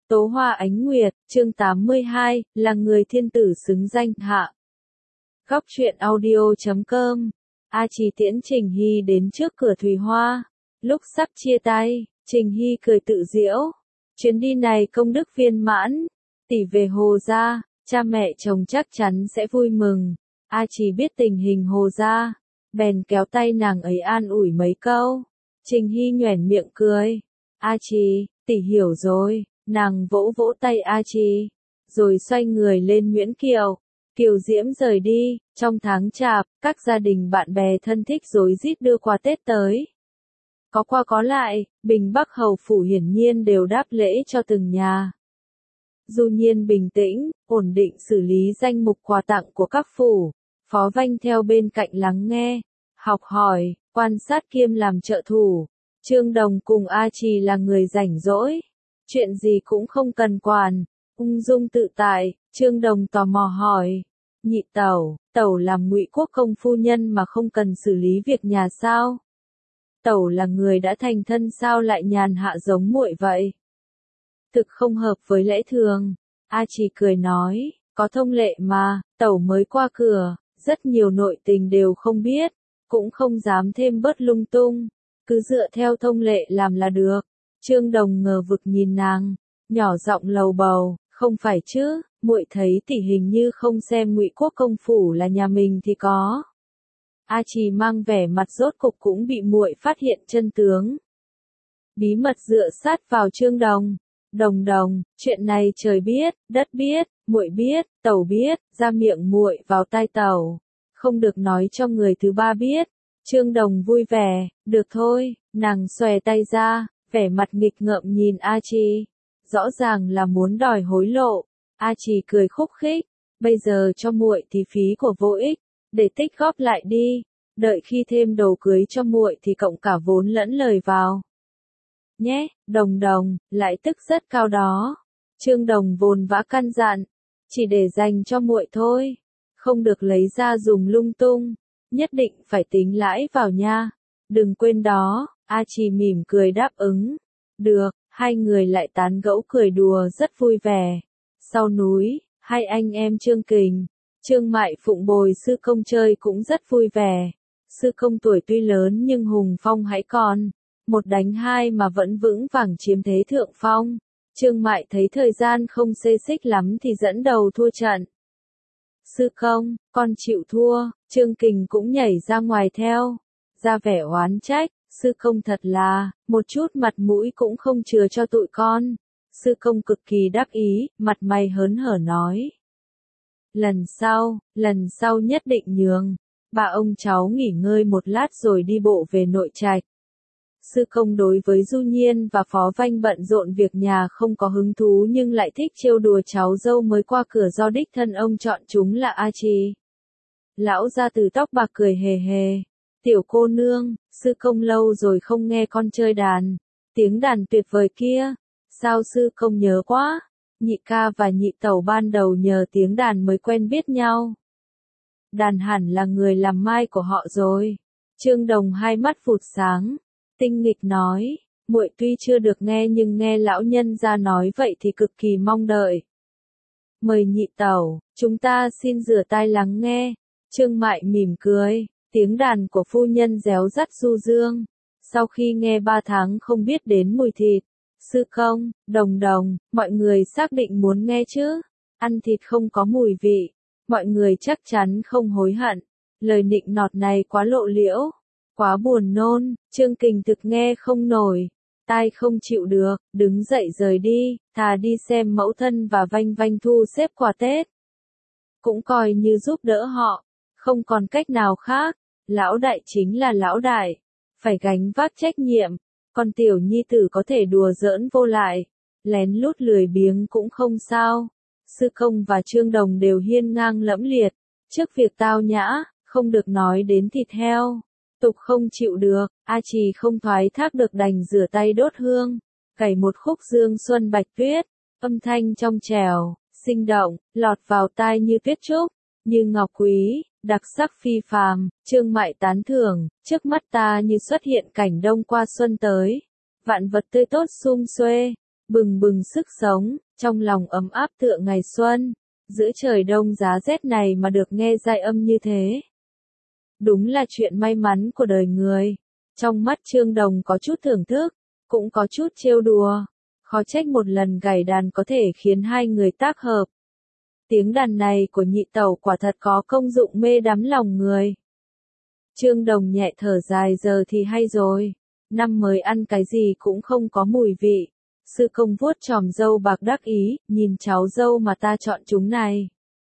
Tố Hoa Ánh Nguyệt, chương 82, là người thiên tử xứng danh hạ. Góc truyện audio.com. A Trì tiễn Trình Hy đến trước cửa Thùy Hoa. Lúc sắp chia tay, Trình Hy cười tự giễu. Chuyến đi này công đức viên mãn. Tỷ về Hồ gia, cha mẹ chồng chắc chắn sẽ vui mừng. A Trì biết tình hình Hồ gia, bèn kéo tay nàng ấy an ủi mấy câu. Trình Hy nhoẻn miệng cười. A Trì, tỷ hiểu rồi. Nàng vỗ vỗ tay A Trì, rồi xoay người lên Nguyễn Kiều. Kiều Diễm rời đi, trong tháng Chạp, các gia đình bạn bè thân thích rối rít đưa quà Tết tới. Có qua có lại, Bình Bắc Hầu Phủ hiển nhiên đều đáp lễ cho từng nhà. Du Nhiên bình tĩnh, ổn định xử lý danh mục quà tặng của các phủ. Phó Vanh theo bên cạnh lắng nghe, học hỏi, quan sát kiêm làm trợ thủ. Trương Đồng cùng A Trì là người rảnh rỗi. Chuyện gì cũng không cần quản, ung dung tự tại. Trương Đồng tò mò hỏi, nhị tẩu, tẩu làm Ngụy Quốc công phu nhân mà không cần xử lý việc nhà sao? Tẩu là người đã thành thân sao lại nhàn hạ giống muội vậy? Thực không hợp với lẽ thường. A Trì cười nói, có thông lệ mà, tẩu mới qua cửa, rất nhiều nội tình đều không biết, cũng không dám thêm bớt lung tung, cứ dựa theo thông lệ làm là được. Trương Đồng ngờ vực nhìn nàng, nhỏ giọng lầu bầu, không phải chứ, muội thấy tỷ hình như không xem Ngụy Quốc công phủ là nhà mình thì có. A Trì mang vẻ mặt rốt cục cũng bị muội phát hiện chân tướng. Bí mật dựa sát vào Trương Đồng. Đồng, chuyện này trời biết, đất biết, muội biết, tẩu biết, ra miệng muội vào tai tẩu, không được nói cho người thứ ba biết. Trương Đồng vui vẻ, được thôi, nàng xòe tay ra. Vẻ mặt nghịch ngợm nhìn A Trì, rõ ràng là muốn đòi hối lộ. A Trì cười khúc khích, bây giờ cho muội thì phí của vô ích, để tích góp lại đi, đợi khi thêm đồ cưới cho muội thì cộng cả vốn lẫn lời vào. Nhé, Đồng, lại tức rất cao đó. Trương Đồng vồn vã căn dặn, chỉ để dành cho muội thôi, không được lấy ra dùng lung tung, nhất định phải tính lãi vào nha, đừng quên đó. A Trì mỉm cười đáp ứng. Được, hai người lại tán gẫu cười đùa rất vui vẻ. Sau núi, hai anh em Trương Kình, Trương Mại phụng bồi sư công chơi cũng rất vui vẻ. Sư công tuổi tuy lớn nhưng hùng phong hãy còn. Một đánh hai mà vẫn vững vàng chiếm thế thượng phong. Trương Mại thấy thời gian không xê xích lắm thì dẫn đầu thua trận. Sư công, con chịu thua. Trương Kình cũng nhảy ra ngoài theo, ra vẻ oán trách. Sư công thật là, một chút mặt mũi cũng không chừa cho tụi con. Sư công cực kỳ đắc ý, mặt mày hớn hở nói. Lần sau nhất định nhường. Bà ông cháu nghỉ ngơi một lát rồi đi bộ về nội trạch. Sư công đối với Du Nhiên và Phó Vanh bận rộn việc nhà không có hứng thú nhưng lại thích trêu đùa cháu dâu mới qua cửa do đích thân ông chọn chúng là A Trì. Lão gia từ tóc bạc cười hề hề. Tiểu cô nương, sư công lâu rồi không nghe con chơi đàn. Tiếng đàn tuyệt vời kia. Sao sư công nhớ quá? Nhị ca và nhị tẩu ban đầu nhờ tiếng đàn mới quen biết nhau. Đàn hẳn là người làm mai của họ rồi. Trương Đồng hai mắt phụt sáng. Tinh nghịch nói, muội tuy chưa được nghe nhưng nghe lão nhân ra nói vậy thì cực kỳ mong đợi. Mời nhị tẩu, chúng ta xin rửa tai lắng nghe. Trương Mại mỉm cười. Tiếng đàn của phu nhân réo rắt du dương. Sau khi nghe 3 tháng không biết đến mùi thịt. Sư công, Đồng, mọi người xác định muốn nghe chứ. Ăn thịt không có mùi vị. Mọi người chắc chắn không hối hận. Lời nịnh nọt này quá lộ liễu. Quá buồn nôn. Trương Kình thực nghe không nổi. Tai không chịu được. Đứng dậy rời đi. Thà đi xem mẫu thân và Vanh thu xếp quà Tết. Cũng coi như giúp đỡ họ. Không còn cách nào khác. Lão đại chính là lão đại, phải gánh vác trách nhiệm, còn tiểu nhi tử có thể đùa giỡn vô lại, lén lút lười biếng cũng không sao. Sư công và Trương Đồng đều hiên ngang lẫm liệt, trước việc tao nhã, không được nói đến thịt heo, tục không chịu được. A Trì không thoái thác được đành rửa tay đốt hương, cày một khúc Dương Xuân Bạch Tuyết, âm thanh trong trẻo, sinh động, lọt vào tai như tuyết trúc, như ngọc quý. Đặc sắc phi phàm. Trương Mại tán thưởng, trước mắt ta như xuất hiện cảnh đông qua xuân tới. Vạn vật tươi tốt sum xuê, bừng bừng sức sống, trong lòng ấm áp tựa ngày xuân, giữa trời đông giá rét này mà được nghe giai âm như thế. Đúng là chuyện may mắn của đời người. Trong mắt Trương Đồng có chút thưởng thức, cũng có chút trêu đùa. Khó trách một lần gảy đàn có thể khiến hai người tác hợp. Tiếng đàn này của nhị tẩu quả thật có công dụng mê đắm lòng người. Trương Đồng nhẹ thở dài, giờ thì hay rồi. Năm mới ăn cái gì cũng không có mùi vị. Sư công vuốt chòm râu bạc đắc ý, nhìn cháu dâu mà ta chọn chúng này.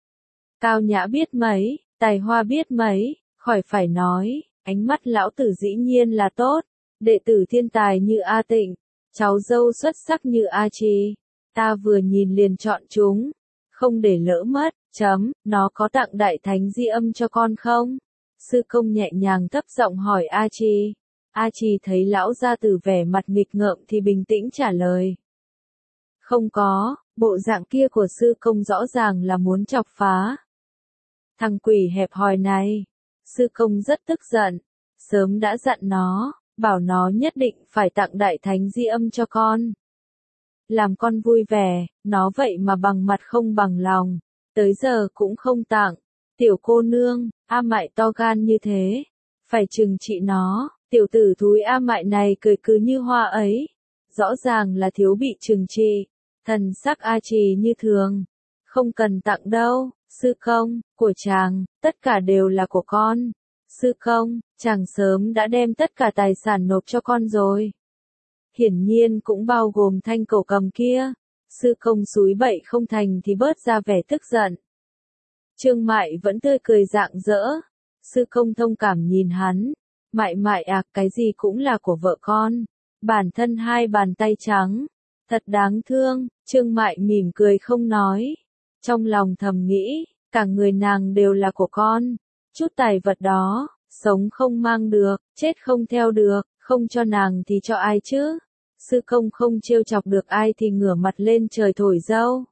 Cao nhã biết mấy, tài hoa biết mấy, khỏi phải nói, ánh mắt lão tử dĩ nhiên là tốt. Đệ tử thiên tài như A Tịnh, cháu dâu xuất sắc như A Trì. Ta vừa nhìn liền chọn chúng, không để lỡ mất, nó có tặng đại thánh di âm cho con không? Sư công nhẹ nhàng thấp giọng hỏi A Trì. A Trì thấy lão gia tử vẻ mặt nghịch ngợm thì bình tĩnh trả lời. Không có, bộ dạng kia của sư công rõ ràng là muốn chọc phá. Thằng quỷ hẹp hòi này, sư công rất tức giận, sớm đã dặn nó, bảo nó nhất định phải tặng đại thánh di âm cho con. Làm con vui vẻ, nó vậy mà bằng mặt không bằng lòng, tới giờ cũng không tặng. Tiểu cô nương, A Mại to gan như thế, phải trừng trị nó. Tiểu tử thúi A Mại này cười cứ như hoa ấy, rõ ràng là thiếu bị trừng trị. Thần sắc A Trì như thường, không cần tặng đâu, sư công, của chàng, tất cả đều là của con. Sư công, chàng sớm đã đem tất cả tài sản nộp cho con rồi. Hiển nhiên cũng bao gồm thanh cổ cầm kia. Sư công xúi bậy không thành thì bớt ra vẻ tức giận. Trương Mại vẫn tươi cười rạng rỡ. Sư công thông cảm nhìn hắn. Mại mại cái gì cũng là của vợ con. Bản thân hai bàn tay trắng. Thật đáng thương. Trương Mại mỉm cười không nói. Trong lòng thầm nghĩ, cả người nàng đều là của con. Chút tài vật đó, sống không mang được, chết không theo được, không cho nàng thì cho ai chứ? Sư công không trêu chọc được ai thì ngửa mặt lên trời thổi dâu.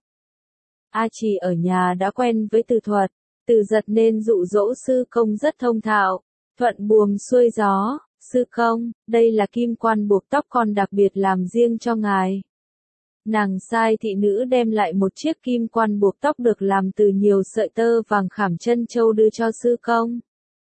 A Trì ở nhà đã quen với từ thuật, từ giật nên dụ dỗ sư công rất thông thạo, thuận buồm xuôi gió. Sư công, đây là kim quan buộc tóc con đặc biệt làm riêng cho ngài. Nàng sai thị nữ đem lại một chiếc kim quan buộc tóc được làm từ nhiều sợi tơ vàng khảm chân châu đưa cho sư công.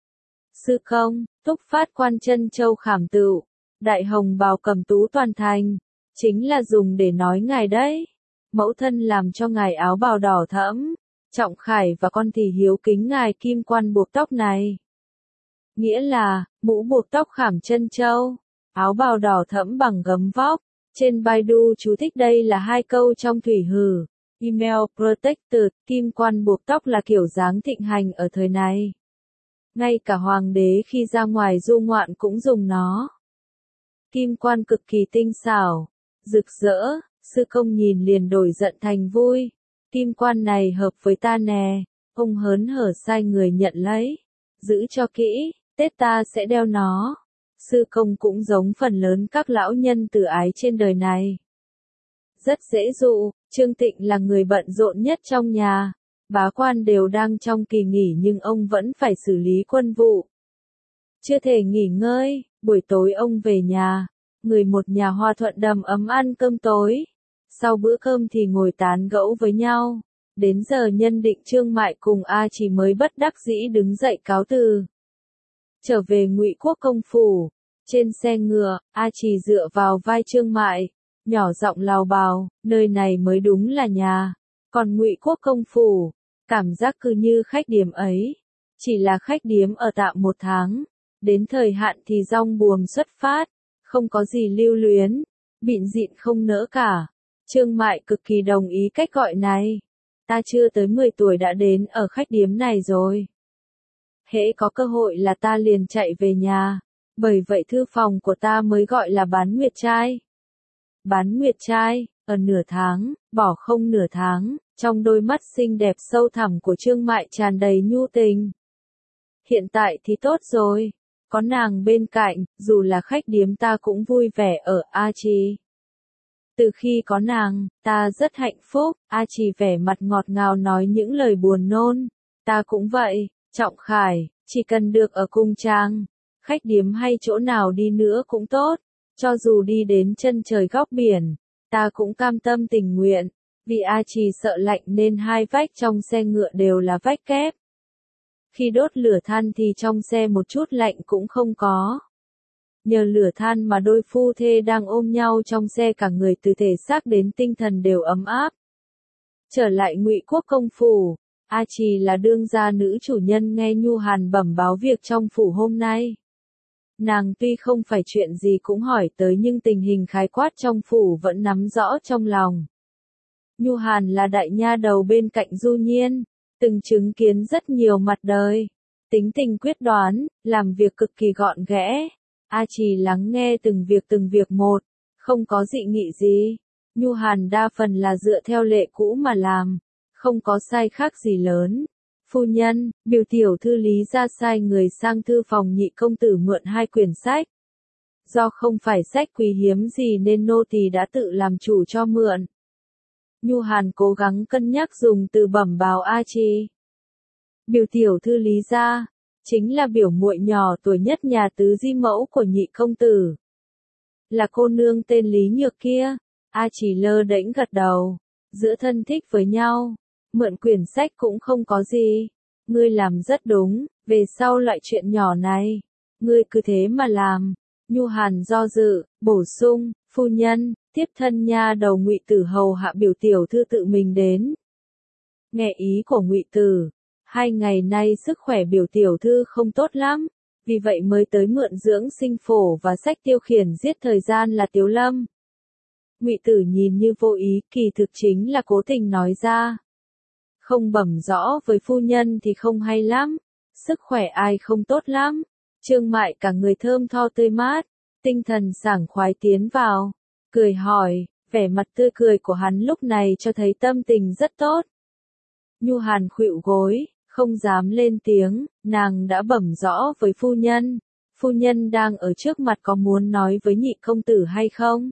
Sư công, túc phát quan chân châu khảm tựu, đại hồng bào cẩm tú toàn thành, chính là dùng để nói ngài đấy. Mẫu thân làm cho ngài áo bào đỏ thẫm, trọng khải và con thì hiếu kính ngài kim quan buộc tóc này. Nghĩa là, mũ buộc tóc khảm chân châu, áo bào đỏ thẫm bằng gấm vóc. Trên Baidu chú thích đây là hai câu trong thủy hử. Email Protected, kim quan buộc tóc là kiểu dáng thịnh hành ở thời này. Ngay cả hoàng đế khi ra ngoài du ngoạn cũng dùng nó. Kim quan cực kỳ tinh xảo, rực rỡ, sư công nhìn liền đổi giận thành vui. Kim quan này hợp với ta nè, ông hớn hở sai người nhận lấy. Giữ cho kỹ, Tết ta sẽ đeo nó. Sư công cũng giống phần lớn các lão nhân từ ái trên đời này. Rất dễ dụ, Trương Tịnh là người bận rộn nhất trong nhà. Bá quan đều đang trong kỳ nghỉ nhưng ông vẫn phải xử lý quân vụ. Chưa thể nghỉ ngơi, buổi tối ông về nhà. Người một nhà hòa thuận đầm ấm ăn cơm tối. Sau bữa cơm thì ngồi tán gẫu với nhau. Đến giờ nhân định Trương Mại cùng A Trì mới bất đắc dĩ đứng dậy cáo từ. Trở về Ngụy Quốc công phủ. Trên xe ngựa, A Trì dựa vào vai Trương Mại, nhỏ giọng lào bào, nơi này mới đúng là nhà. Còn Ngụy Quốc công phủ, cảm giác cứ như khách điếm ấy. Chỉ là khách điếm ở tạm 1 tháng. Đến thời hạn thì dong buồm xuất phát. Không có gì lưu luyến. Bịn dịn không nỡ cả. Trương Mại cực kỳ đồng ý cách gọi này. Ta chưa tới 10 tuổi đã đến ở khách điếm này rồi. Hễ có cơ hội là ta liền chạy về nhà. Bởi vậy thư phòng của ta mới gọi là bán nguyệt trai. Bán nguyệt trai, ở nửa tháng, bỏ không nửa tháng, trong đôi mắt xinh đẹp sâu thẳm của Trương Mại tràn đầy nhu tình. Hiện tại thì tốt rồi, có nàng bên cạnh, dù là khách điếm ta cũng vui vẻ ở A Trì. Từ khi có nàng, ta rất hạnh phúc. A Trì vẻ mặt ngọt ngào nói những lời buồn nôn. Ta cũng vậy, Trọng Khải, chỉ cần được ở cùng chàng. Khách điếm hay chỗ nào đi nữa cũng tốt, cho dù đi đến chân trời góc biển, Ta cũng cam tâm tình nguyện, vì A Trì sợ lạnh nên hai vách trong xe ngựa đều là vách kép. Khi đốt lửa than thì trong xe một chút lạnh cũng không có. Nhờ lửa than mà đôi phu thê đang ôm nhau trong xe cả người từ thể xác đến tinh thần đều ấm áp. Trở lại Ngụy Quốc công phủ, A Trì là đương gia nữ chủ nhân nghe Nhu Hàn bẩm báo việc trong phủ hôm nay. Nàng tuy không phải chuyện gì cũng hỏi tới nhưng tình hình khái quát trong phủ vẫn nắm rõ trong lòng. Nhu Hàn là đại nha đầu bên cạnh Du Nhiên, từng chứng kiến rất nhiều mặt đời, tính tình quyết đoán, làm việc cực kỳ gọn ghẽ. A Trì lắng nghe từng việc một, không có dị nghị gì. Nhu Hàn đa phần là dựa theo lệ cũ mà làm, không có sai khác gì lớn. Phu nhân, biểu tiểu thư Lý ra sai người sang thư phòng Nhị công tử mượn 2 quyển sách. Do không phải sách quý hiếm gì nên nô tỳ đã tự làm chủ cho mượn. Nhu Hàn cố gắng cân nhắc dùng từ bẩm báo A Trì. Biểu tiểu thư Lý ra, chính là biểu muội nhỏ tuổi nhất nhà tứ di mẫu của Nhị công tử. Là cô nương tên Lý Nhược kia. A Trì lơ đễnh gật đầu, giữa thân thích với nhau, mượn quyển sách cũng không có gì. Ngươi làm rất đúng, về sau loại chuyện nhỏ này, ngươi cứ thế mà làm. Nhu Hàn do dự, bổ sung, phu nhân, tiếp thân nha đầu Ngụy Tử hầu hạ biểu tiểu thư tự mình đến. Nghe ý của Ngụy Tử, 2 ngày nay sức khỏe biểu tiểu thư không tốt lắm, vì vậy mới tới mượn dưỡng sinh phổ và sách tiêu khiển giết thời gian là Tiếu Lâm. Ngụy Tử nhìn như vô ý, kỳ thực chính là cố tình nói ra. Không bẩm rõ với phu nhân thì không hay lắm, sức khỏe ai không tốt lắm. Trương Mại cả người thơm tho tươi mát, tinh thần sảng khoái tiến vào, cười hỏi, vẻ mặt tươi cười của hắn lúc này cho thấy tâm tình rất tốt. Nhu Hàn khuỵu gối, không dám lên tiếng, nàng đã bẩm rõ với phu nhân đang ở trước mặt có muốn nói với Nhị công tử hay không?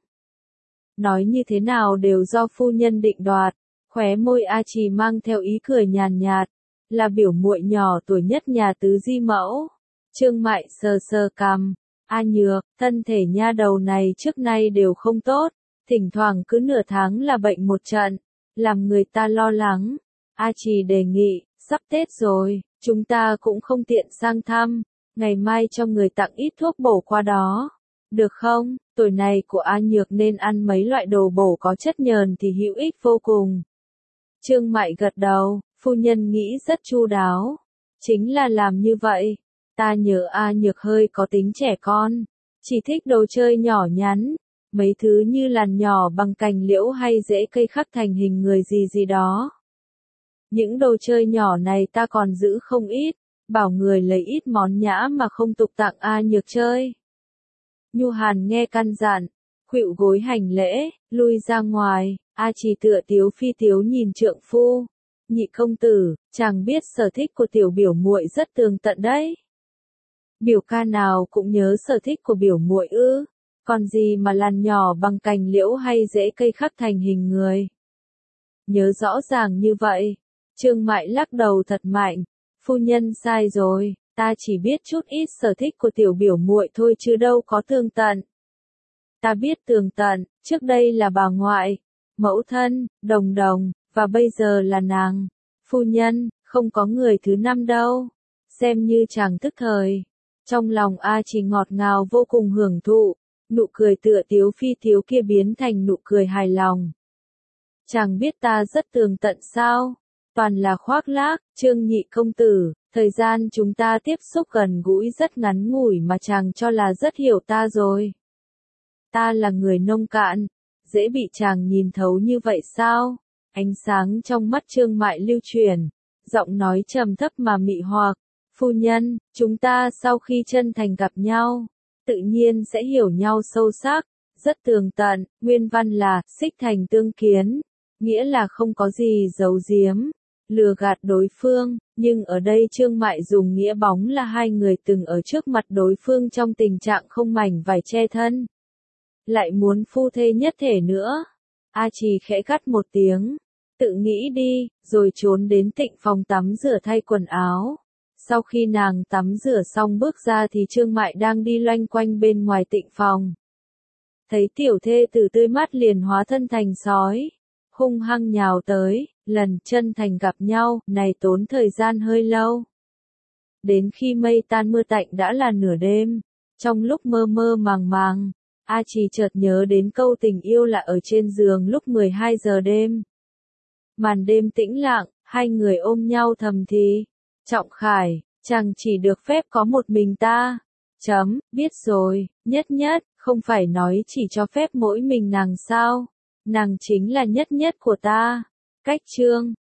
Nói như thế nào đều do phu nhân định đoạt. Khóe môi A Trì mang theo ý cười nhàn nhạt, là biểu muội nhỏ tuổi nhất nhà tứ di mẫu. Trương Mại sờ sờ cằm, A Nhược, thân thể nha đầu này trước nay đều không tốt, thỉnh thoảng cứ nửa tháng là bệnh một trận, làm người ta lo lắng. A Trì đề nghị, sắp Tết rồi, chúng ta cũng không tiện sang thăm, ngày mai cho người tặng ít thuốc bổ qua đó. Được không? Tuổi này của A Nhược nên ăn mấy loại đồ bổ có chất nhờn thì hữu ích vô cùng. Trương Mại gật đầu, phu nhân nghĩ rất chu đáo. Chính là làm như vậy. Ta nhớ A Nhược hơi có tính trẻ con, chỉ thích đồ chơi nhỏ nhắn, mấy thứ như làn nhỏ bằng cành liễu hay rễ cây khắc thành hình người gì gì đó. Những đồ chơi nhỏ này ta còn giữ không ít, bảo người lấy ít món nhã mà không tục tặng A Nhược chơi. Nhu Hàn nghe căn dặn, khuỵu gối hành lễ, lui ra ngoài. A Trì tựa tiếu phi tiếu nhìn trượng phu. Nhị công tử, chàng biết sở thích của tiểu biểu muội rất tường tận đấy. Biểu ca nào cũng nhớ sở thích của biểu muội ư? Còn gì mà làn nhỏ bằng cành liễu hay rễ cây khắc thành hình người? Nhớ rõ ràng như vậy. Trương Mại lắc đầu thật mạnh. Phu nhân sai rồi, ta chỉ biết chút ít sở thích của tiểu biểu muội thôi chứ đâu có tường tận. Ta biết tường tận, trước đây là bà ngoại, mẫu thân, đồng đồng, và bây giờ là nàng. Phu nhân, không có người thứ 5 đâu. Xem như chàng tức thời. Trong lòng A Trì ngọt ngào vô cùng hưởng thụ, nụ cười tựa tiếu phi tiếu kia biến thành nụ cười hài lòng. Chàng biết ta rất tường tận sao? Toàn là khoác lác, Trương Nhị công tử, thời gian chúng ta tiếp xúc gần gũi rất ngắn ngủi mà chàng cho là rất hiểu ta rồi. Ta là người nông cạn, dễ bị chàng nhìn thấu như vậy sao? Ánh sáng trong mắt Trương Mại lưu chuyển, giọng nói trầm thấp mà mị hoặc. Phu nhân, chúng ta sau khi chân thành gặp nhau, tự nhiên sẽ hiểu nhau sâu sắc, rất tường tận, nguyên văn là, xích thành tương kiến, nghĩa là không có gì giấu giếm, lừa gạt đối phương, nhưng ở đây Trương Mại dùng nghĩa bóng là hai người từng ở trước mặt đối phương trong tình trạng không mảnh vải che thân. Lại muốn phu thê nhất thể nữa. A Trì khẽ gắt một tiếng, tự nghĩ đi, rồi trốn đến tịnh phòng tắm rửa thay quần áo. Sau khi nàng tắm rửa xong bước ra thì Trương Mại đang đi loanh quanh bên ngoài tịnh phòng. Thấy tiểu thê tử tươi mắt liền hóa thân thành sói, hung hăng nhào tới, lần chân thành gặp nhau, này tốn thời gian hơi lâu. Đến khi mây tan mưa tạnh đã là nửa đêm, trong lúc mơ mơ màng màng, A Trì chợt nhớ đến câu tình yêu là ở trên giường lúc 12 giờ đêm. Màn đêm tĩnh lặng, hai người ôm nhau thầm thì, Trọng Khải, chàng chỉ được phép có một mình ta. Biết rồi, nhất nhất, không phải nói chỉ cho phép mỗi mình nàng sao? Nàng chính là nhất nhất của ta. Cách chương